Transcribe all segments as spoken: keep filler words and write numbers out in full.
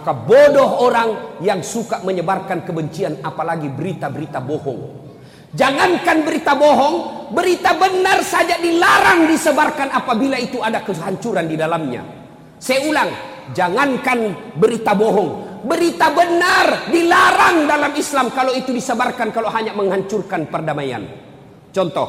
Maka bodoh orang yang suka menyebarkan kebencian, apalagi berita-berita bohong. Jangankan berita bohong, berita benar saja dilarang disebarkan apabila itu ada kehancuran di dalamnya. Saya ulang, jangankan berita bohong, berita benar dilarang dalam Islam kalau itu disebarkan, kalau hanya menghancurkan perdamaian. Contoh,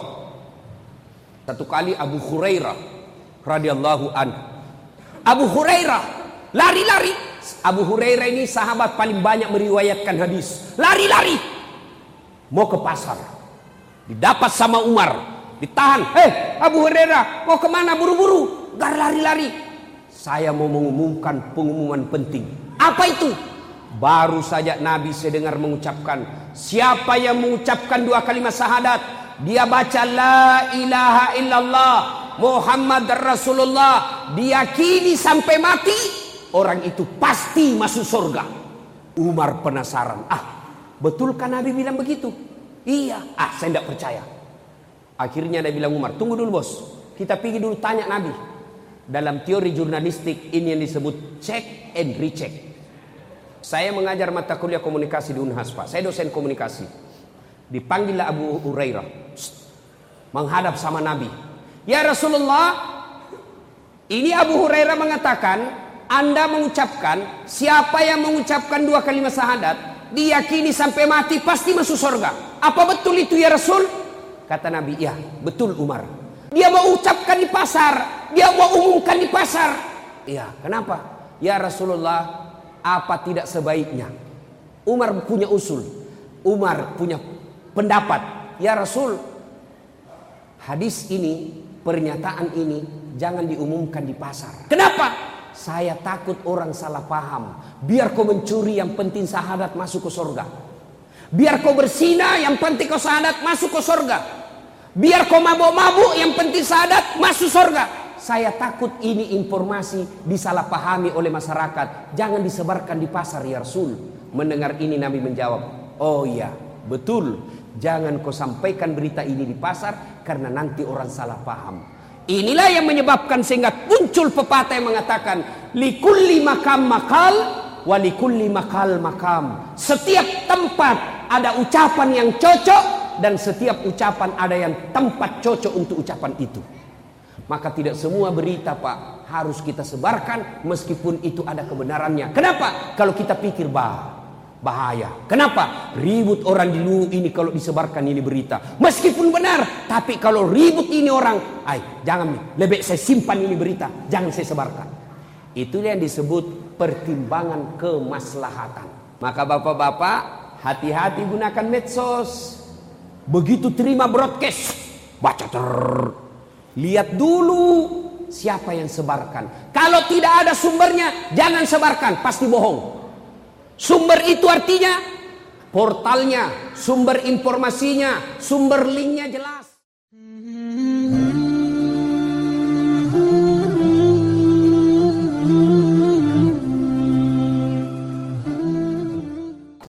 satu kali Abu Hurairah radhiyallahu anhu, Abu Hurairah lari-lari. Abu Hurairah ini sahabat paling banyak meriwayatkan hadis. Lari-lari mau ke pasar, didapat sama Umar, ditahan. Hei Abu Hurairah, mau kemana buru-buru? Gar lari-lari. Saya mau mengumumkan pengumuman penting. Apa itu? Baru saja Nabi saya dengar mengucapkan, siapa yang mengucapkan dua kalimat syahadat, dia baca la ilaha illallah Muhammad Rasulullah, diyakini sampai mati, orang itu pasti masuk surga. Umar penasaran, ah betulkah Nabi bilang begitu? Iya. Ah saya tidak percaya. Akhirnya dia bilang, Umar tunggu dulu bos, kita pergi dulu tanya Nabi. Dalam teori jurnalistik ini yang disebut check and recheck. Saya mengajar mata kuliah komunikasi di Unhas Pak, saya dosen komunikasi. Dipanggillah Abu Hurairah, menghadap sama Nabi. Ya Rasulullah, ini Abu Hurairah mengatakan, Anda mengucapkan, siapa yang mengucapkan dua kalimat syahadat, diyakini sampai mati pasti masuk surga. Apa betul itu ya Rasul? Kata Nabi, ya betul Umar. Dia mau ucapkan di pasar, dia mau umumkan di pasar. Iya, kenapa? Ya Rasulullah, apa tidak sebaiknya? Umar punya usul, Umar punya pendapat. Ya Rasul, hadis ini, pernyataan ini jangan diumumkan di pasar. Kenapa? Saya takut orang salah paham. Biar kau mencuri, yang penting syahadat masuk ke surga. Biar kau berzina, yang penting kau syahadat masuk ke surga. Biar kau mabuk-mabuk, yang penting syahadat masuk surga. Saya takut ini informasi disalahpahami oleh masyarakat. Jangan disebarkan di pasar ya Rasul. Mendengar ini Nabi menjawab, oh iya betul, jangan kau sampaikan berita ini di pasar, karena nanti orang salah paham. Inilah yang menyebabkan sehingga muncul pepatah yang mengatakan, likulli makam makal, walikulli makal makam. Setiap tempat ada ucapan yang cocok, dan setiap ucapan ada yang tempat cocok untuk ucapan itu. Maka tidak semua berita Pak harus kita sebarkan meskipun itu ada kebenarannya. Kenapa? Kalau kita pikir bah, bahaya. Kenapa? Ribut orang di dulu ini kalau disebarkan ini berita. Meskipun benar, tapi kalau ribut ini orang, ay, jangan, lebih saya simpan ini berita, jangan saya sebarkan. Itu yang disebut pertimbangan kemaslahatan. Maka bapak-bapak, hati-hati gunakan medsos. Begitu terima broadcast, baca ter, lihat dulu siapa yang sebarkan. Kalau tidak ada sumbernya, jangan sebarkan, pasti bohong. Sumber itu artinya portalnya, sumber informasinya, sumber linknya jelas.